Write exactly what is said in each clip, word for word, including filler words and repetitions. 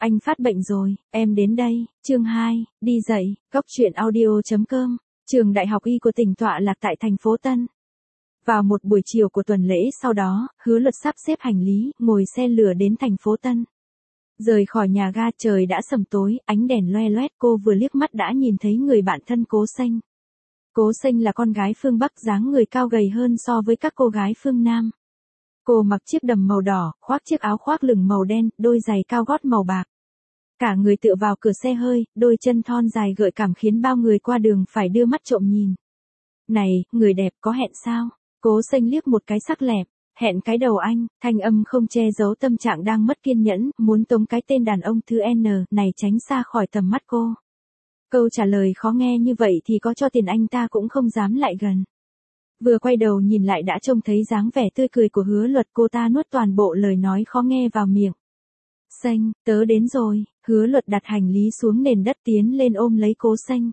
Anh phát bệnh rồi, em đến đây. Chương hai, đi dậy. Góc truyện audio.com. Trường Đại học Y của tỉnh tọa lạc tại thành phố Tân. Vào một buổi chiều của tuần lễ sau đó, Hứa Luật sắp xếp hành lý, ngồi xe lửa đến thành phố Tân. Rời khỏi nhà ga trời đã sầm tối, ánh đèn loe loét, cô vừa liếc mắt đã nhìn thấy người bạn thân Cố Xanh. Cố Xanh là con gái phương Bắc, dáng người cao gầy hơn so với các cô gái phương Nam. Cô mặc chiếc đầm màu đỏ, khoác chiếc áo khoác lửng màu đen, đôi giày cao gót màu bạc. Cả người tựa vào cửa xe hơi, đôi chân thon dài gợi cảm khiến bao người qua đường phải đưa mắt trộm nhìn. Này, người đẹp có hẹn sao? Cố Xanh liếc một cái sắc lẹp. Hẹn cái đầu anh, thanh âm không che giấu tâm trạng đang mất kiên nhẫn, muốn tống cái tên đàn ông thứ N này tránh xa khỏi tầm mắt cô. Câu trả lời khó nghe như vậy thì có cho tiền anh ta cũng không dám lại gần. Vừa quay đầu nhìn lại đã trông thấy dáng vẻ tươi cười của Hứa Luật, cô ta nuốt toàn bộ lời nói khó nghe vào miệng. Xanh, tớ đến rồi. Hứa Luật đặt hành lý xuống nền đất tiến lên ôm lấy Cố Xanh.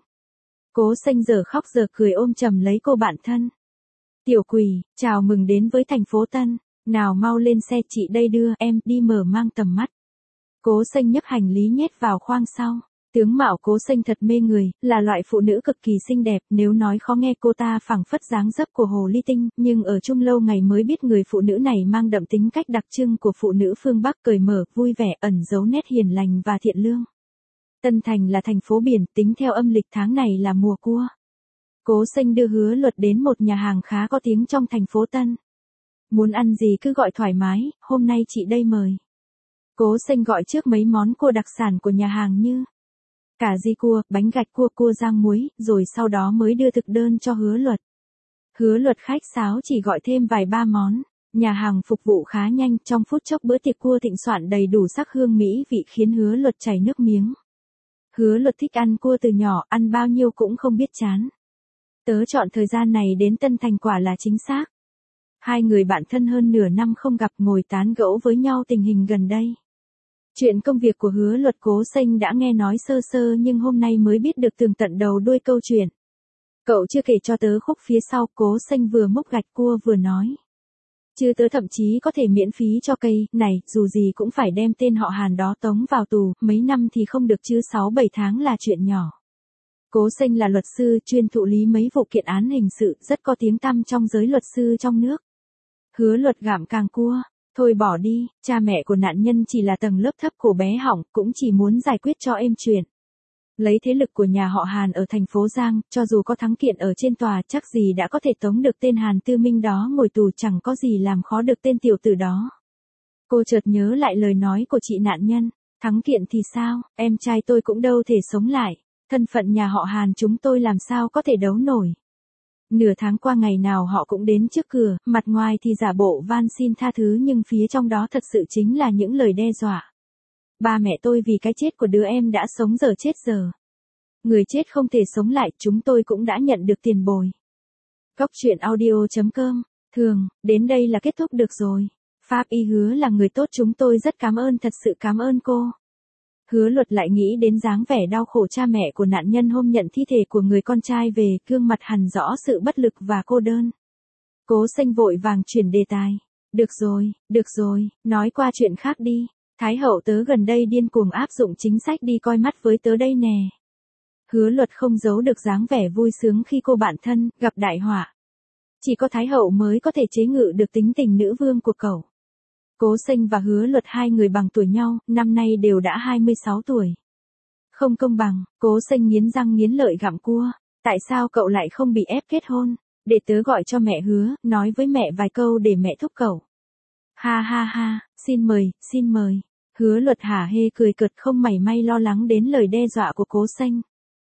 Cố Xanh giờ khóc giờ cười ôm chầm lấy cô bạn thân. Tiểu quỷ, chào mừng đến với thành phố Tân. Nào mau lên xe, chị đây đưa em đi mở mang tầm mắt. Cố Xanh nhấc hành lý nhét vào khoang sau. Tướng mạo Cố Xanh thật mê người, là loại phụ nữ cực kỳ xinh đẹp, nếu nói khó nghe cô ta phảng phất dáng dấp của hồ ly tinh, nhưng ở chung lâu ngày mới biết người phụ nữ này mang đậm tính cách đặc trưng của phụ nữ phương Bắc, cởi mở, vui vẻ, ẩn giấu nét hiền lành và thiện lương. Tân Thành là thành phố biển, tính theo âm lịch tháng này là mùa cua. Cố Xanh đưa Hứa Luật đến một nhà hàng khá có tiếng trong thành phố Tân. Muốn ăn gì cứ gọi thoải mái, hôm nay chị đây mời. Cố Xanh gọi trước mấy món cua đặc sản của nhà hàng như cà ri cua, bánh gạch cua, cua rang muối, rồi sau đó mới đưa thực đơn cho Hứa Luật. Hứa Luật khách sáo chỉ gọi thêm vài ba món. Nhà hàng phục vụ khá nhanh, trong phút chốc bữa tiệc cua thịnh soạn đầy đủ sắc hương mỹ vị khiến Hứa Luật chảy nước miếng. Hứa Luật thích ăn cua từ nhỏ, ăn bao nhiêu cũng không biết chán. Tớ chọn thời gian này đến Tân Thành quả là chính xác. Hai người bạn thân hơn nửa năm không gặp, ngồi tán gẫu với nhau tình hình gần đây. Chuyện công việc của Hứa Luật Cố Xanh đã nghe nói sơ sơ nhưng hôm nay mới biết được tường tận đầu đuôi câu chuyện. Cậu chưa kể cho tớ khúc phía sau. Cố Xanh vừa múc gạch cua vừa nói. Chứ tớ thậm chí có thể miễn phí cho cây này, dù gì cũng phải đem tên họ Hàn đó tống vào tù, mấy năm thì không được chứ sáu bảy tháng là chuyện nhỏ. Cố Xanh là luật sư, chuyên thụ lý mấy vụ kiện án hình sự, rất có tiếng tăm trong giới luật sư trong nước. Hứa Luật gặm càng cua. Thôi bỏ đi, cha mẹ của nạn nhân chỉ là tầng lớp thấp của bé hỏng, cũng chỉ muốn giải quyết cho êm chuyện. Lấy thế lực của nhà họ Hàn ở thành phố Giang, cho dù có thắng kiện ở trên tòa chắc gì đã có thể tống được tên Hàn Tư Minh đó ngồi tù, chẳng có gì làm khó được tên tiểu tử đó. Cô chợt nhớ lại lời nói của chị nạn nhân, thắng kiện thì sao, em trai tôi cũng đâu thể sống lại, thân phận nhà họ Hàn chúng tôi làm sao có thể đấu nổi. Nửa tháng qua ngày nào họ cũng đến trước cửa, mặt ngoài thì giả bộ van xin tha thứ nhưng phía trong đó thật sự chính là những lời đe dọa. Ba mẹ tôi vì cái chết của đứa em đã sống giờ chết giờ. Người chết không thể sống lại, chúng tôi cũng đã nhận được tiền bồi. Góc truyện audio.com. Thường, đến đây là kết thúc được rồi. Pháp y Hứa là người tốt, chúng tôi rất cảm ơn, thật sự cảm ơn cô. Hứa Luật lại nghĩ đến dáng vẻ đau khổ cha mẹ của nạn nhân hôm nhận thi thể của người con trai về, gương mặt hằn rõ sự bất lực và cô đơn. Cố Xanh vội vàng chuyển đề tài. Được rồi, được rồi, nói qua chuyện khác đi. Thái hậu tớ gần đây điên cuồng áp dụng chính sách đi coi mắt với tớ đây nè. Hứa Luật không giấu được dáng vẻ vui sướng khi cô bạn thân gặp đại họa. Chỉ có Thái hậu mới có thể chế ngự được tính tình nữ vương của cậu. Cố Xanh và Hứa Luật hai người bằng tuổi nhau, năm nay đều đã hai mươi sáu tuổi. Không công bằng. Cố Xanh nghiến răng nghiến lợi gặm cua. Tại sao cậu lại không bị ép kết hôn? Để tớ gọi cho mẹ Hứa, nói với mẹ vài câu để mẹ thúc cậu. Ha ha ha, xin mời, xin mời. Hứa Luật hả hê cười cợt, không mảy may lo lắng đến lời đe dọa của Cố Xanh.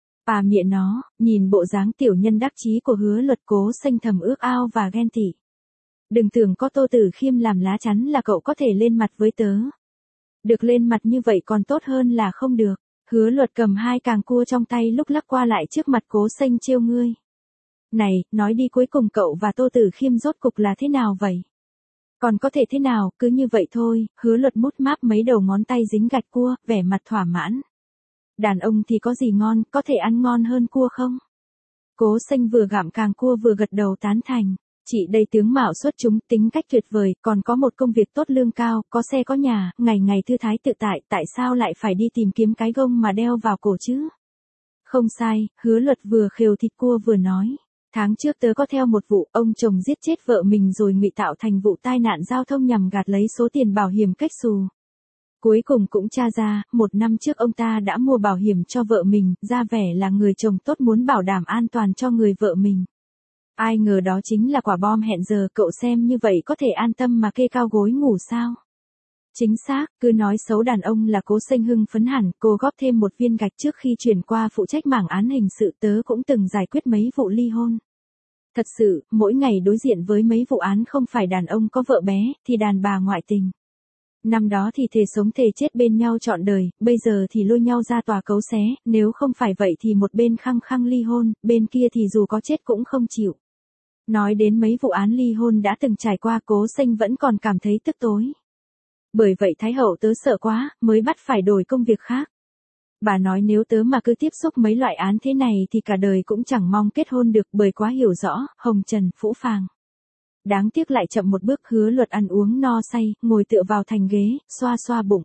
À mẹ nó, nhìn bộ dáng tiểu nhân đắc chí của Hứa Luật, Cố Xanh thầm ước ao và ghen tị. Đừng tưởng có Tô Tử Khiêm làm lá chắn là cậu có thể lên mặt với tớ. Được lên mặt như vậy còn tốt hơn là không được. Hứa Luật cầm hai càng cua trong tay lúc lắc qua lại trước mặt Cố Xanh trêu ngươi. Này, nói đi, cuối cùng cậu và Tô Tử Khiêm rốt cục là thế nào vậy? Còn có thể thế nào, cứ như vậy thôi. Hứa Luật mút máp mấy đầu ngón tay dính gạch cua, vẻ mặt thỏa mãn. Đàn ông thì có gì ngon, có thể ăn ngon hơn cua không? Cố Xanh vừa gặm càng cua vừa gật đầu tán thành. Chị đây tướng mạo xuất chúng, tính cách tuyệt vời, còn có một công việc tốt lương cao, có xe có nhà, ngày ngày thư thái tự tại, tại sao lại phải đi tìm kiếm cái gông mà đeo vào cổ chứ? Không sai, Hứa Luật vừa khều thịt cua vừa nói. Tháng trước tớ có theo một vụ, ông chồng giết chết vợ mình rồi ngụy tạo thành vụ tai nạn giao thông nhằm gạt lấy số tiền bảo hiểm cách xù. Cuối cùng cũng tra ra, một năm trước ông ta đã mua bảo hiểm cho vợ mình, ra vẻ là người chồng tốt muốn bảo đảm an toàn cho người vợ mình. Ai ngờ đó chính là quả bom hẹn giờ, cậu xem như vậy có thể an tâm mà kê cao gối ngủ sao? Chính xác, cứ nói xấu đàn ông là Cố Xanh hưng phấn hẳn, cô góp thêm một viên gạch trước khi chuyển qua phụ trách mảng án hình sự, tớ cũng từng giải quyết mấy vụ ly hôn. Thật sự, mỗi ngày đối diện với mấy vụ án không phải đàn ông có vợ bé, thì đàn bà ngoại tình. Năm đó thì thề sống thề chết bên nhau trọn đời, bây giờ thì lôi nhau ra tòa cấu xé, nếu không phải vậy thì một bên khăng khăng ly hôn, bên kia thì dù có chết cũng không chịu. Nói đến mấy vụ án ly hôn đã từng trải qua, Cố Xanh vẫn còn cảm thấy tức tối. Bởi vậy Thái hậu tớ sợ quá, mới bắt phải đổi công việc khác. Bà nói nếu tớ mà cứ tiếp xúc mấy loại án thế này thì cả đời cũng chẳng mong kết hôn được, bởi quá hiểu rõ, hồng trần, phũ phàng. Đáng tiếc lại chậm một bước. Hứa Luật ăn uống no say, ngồi tựa vào thành ghế, xoa xoa bụng.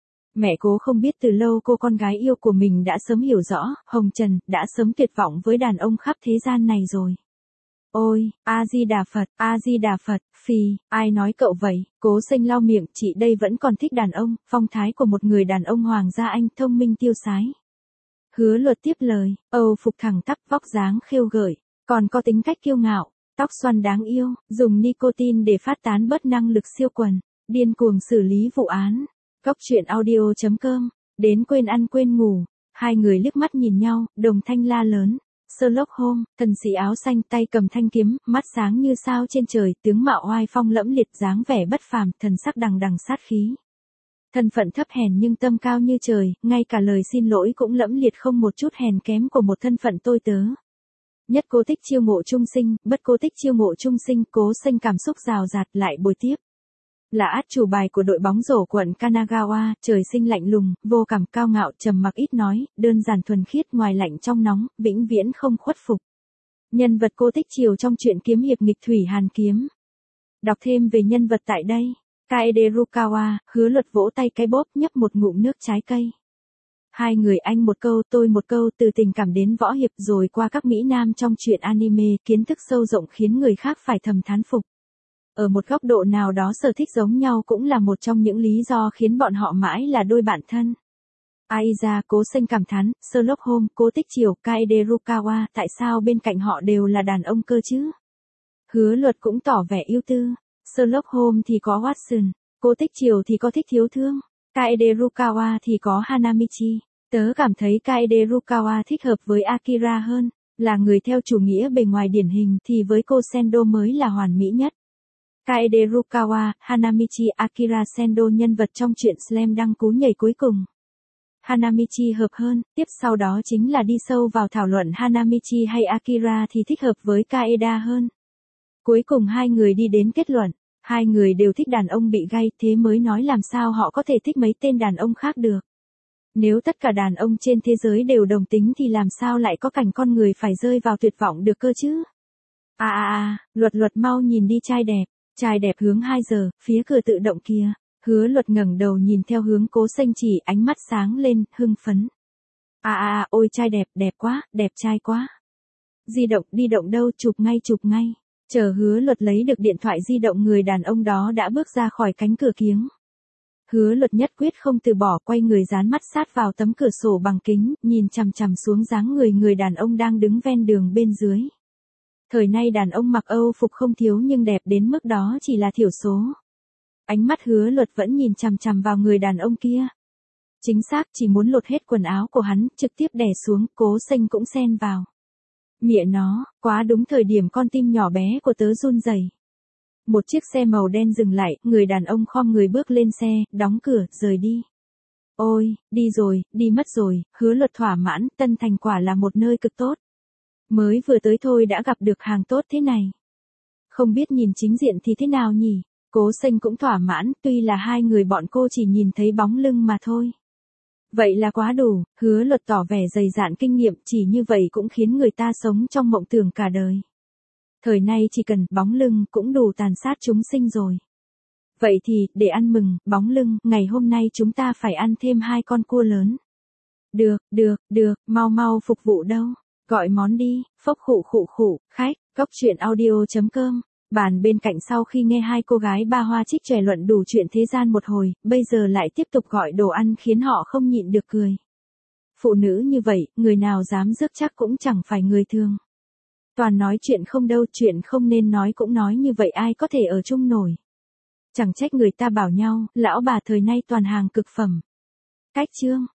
Mẹ Cố không biết từ lâu cô con gái yêu của mình đã sớm hiểu rõ, hồng trần, đã sớm tuyệt vọng với đàn ông khắp thế gian này rồi. Ôi, A-di-đà Phật, A-di-đà Phật, phì, ai nói cậu vậy? Cố Xanh lau miệng, chị đây vẫn còn thích đàn ông, phong thái của một người đàn ông hoàng gia Anh, thông minh tiêu sái. Hứa Luật tiếp lời, Âu phục thẳng tắp, vóc dáng khêu gợi, còn có tính cách kiêu ngạo, tóc xoăn đáng yêu, dùng nicotine để phát tán bớt năng lực siêu quần, điên cuồng xử lý vụ án. Cóc truyện audio chấm com, đến quên ăn quên ngủ, hai người liếc mắt nhìn nhau, đồng thanh la lớn. Sherlock Holmes, thần sĩ áo xanh, tay cầm thanh kiếm, mắt sáng như sao trên trời, tướng mạo oai phong lẫm liệt, dáng vẻ bất phàm, thần sắc đằng đằng sát khí. Thân phận thấp hèn nhưng tâm cao như trời, ngay cả lời xin lỗi cũng lẫm liệt không một chút hèn kém của một thân phận tôi tớ. Nhất cố tích chiêu ngộ trung sinh, bất cố tích chiêu ngộ trung sinh, Cố Xanh cảm xúc rào rạt lại bồi tiếp. Là át chủ bài của đội bóng rổ quận Kanagawa, trời sinh lạnh lùng, vô cảm, cao ngạo, trầm mặc ít nói, đơn giản thuần khiết, ngoài lạnh trong nóng, vĩnh viễn không khuất phục. Nhân vật cô tích chiều trong truyện kiếm hiệp nghịch thủy hàn kiếm. Đọc thêm về nhân vật tại đây. Kaede Rukawa, Hứa Luật vỗ tay cái bóp, nhấp một ngụm nước trái cây. Hai người anh một câu tôi một câu, từ tình cảm đến võ hiệp rồi qua các mỹ nam trong truyện anime, kiến thức sâu rộng khiến người khác phải thầm thán phục. Ở một góc độ nào đó sở thích giống nhau cũng là một trong những lý do khiến bọn họ mãi là đôi bạn thân. Ai ra, Cố Xanh cảm thán, Sherlock Holmes, Cố tích chiều, Kaede Rukawa, tại sao bên cạnh họ đều là đàn ông cơ chứ? Hứa Luật cũng tỏ vẻ ưu tư. Sherlock Holmes thì có Watson, Cố tích chiều thì có thích thiếu thương, Kaede Rukawa thì có Hanamichi. Tớ cảm thấy Kaede Rukawa thích hợp với Akira hơn, là người theo chủ nghĩa bề ngoài điển hình, thì với cô Sendo mới là hoàn mỹ nhất. Kaede Rukawa, Hanamichi, Akira Sendo, nhân vật trong truyện Slam Dunk cú nhảy cuối cùng. Hanamichi hợp hơn, tiếp sau đó chính là đi sâu vào thảo luận Hanamichi hay Akira thì thích hợp với Kaeda hơn. Cuối cùng hai người đi đến kết luận, hai người đều thích đàn ông bị gay, thế mới nói làm sao họ có thể thích mấy tên đàn ông khác được. Nếu tất cả đàn ông trên thế giới đều đồng tính thì làm sao lại có cảnh con người phải rơi vào tuyệt vọng được cơ chứ? À à à, Luật Luật mau nhìn đi trai đẹp. Trai đẹp hướng hai giờ, phía cửa tự động kia. Hứa Luật ngẩng đầu nhìn theo hướng Cố Xanh chỉ, ánh mắt sáng lên, hưng phấn. À à à, ôi trai đẹp, đẹp quá, đẹp trai quá. Di động, đi động đâu, chụp ngay chụp ngay. Chờ Hứa Luật lấy được điện thoại di động, người đàn ông đó đã bước ra khỏi cánh cửa kiếng. Hứa Luật nhất quyết không từ bỏ, quay người dán mắt sát vào tấm cửa sổ bằng kính, nhìn chằm chằm xuống dáng người người đàn ông đang đứng ven đường bên dưới. Thời nay đàn ông mặc Âu phục không thiếu nhưng đẹp đến mức đó chỉ là thiểu số. Ánh mắt Hứa Luật vẫn nhìn chằm chằm vào người đàn ông kia. Chính xác, chỉ muốn lột hết quần áo của hắn, trực tiếp đè xuống. Cố Xanh cũng xen vào. Mẹ nó, quá đúng thời điểm con tim nhỏ bé của tớ run rẩy. Một chiếc xe màu đen dừng lại, người đàn ông khom người bước lên xe, đóng cửa, rời đi. Ôi, đi rồi, đi mất rồi. Hứa Luật thỏa mãn, Tân Thành quả là một nơi cực tốt. Mới vừa tới thôi đã gặp được hàng tốt thế này. Không biết nhìn chính diện thì thế nào nhỉ? Cố Xanh cũng thỏa mãn, tuy là hai người bọn cô chỉ nhìn thấy bóng lưng mà thôi. Vậy là quá đủ. Hứa Luật tỏ vẻ dày dạn kinh nghiệm, chỉ như vậy cũng khiến người ta sống trong mộng tưởng cả đời. Thời nay chỉ cần bóng lưng cũng đủ tàn sát chúng sinh rồi. Vậy thì, để ăn mừng, bóng lưng, ngày hôm nay chúng ta phải ăn thêm hai con cua lớn. Được, được, được, mau mau phục vụ đâu. Gọi món đi, phốc khụ khụ khụ, khách, góc chuyện audio.com. Bàn bên cạnh sau khi nghe hai cô gái ba hoa trích trẻ luận đủ chuyện thế gian một hồi, bây giờ lại tiếp tục gọi đồ ăn khiến họ không nhịn được cười. Phụ nữ như vậy, người nào dám rước chắc cũng chẳng phải người thường. Toàn nói chuyện không đâu, chuyện không nên nói cũng nói, như vậy ai có thể ở chung nổi. Chẳng trách người ta bảo nhau, lão bà thời nay toàn hàng cực phẩm. Cách chương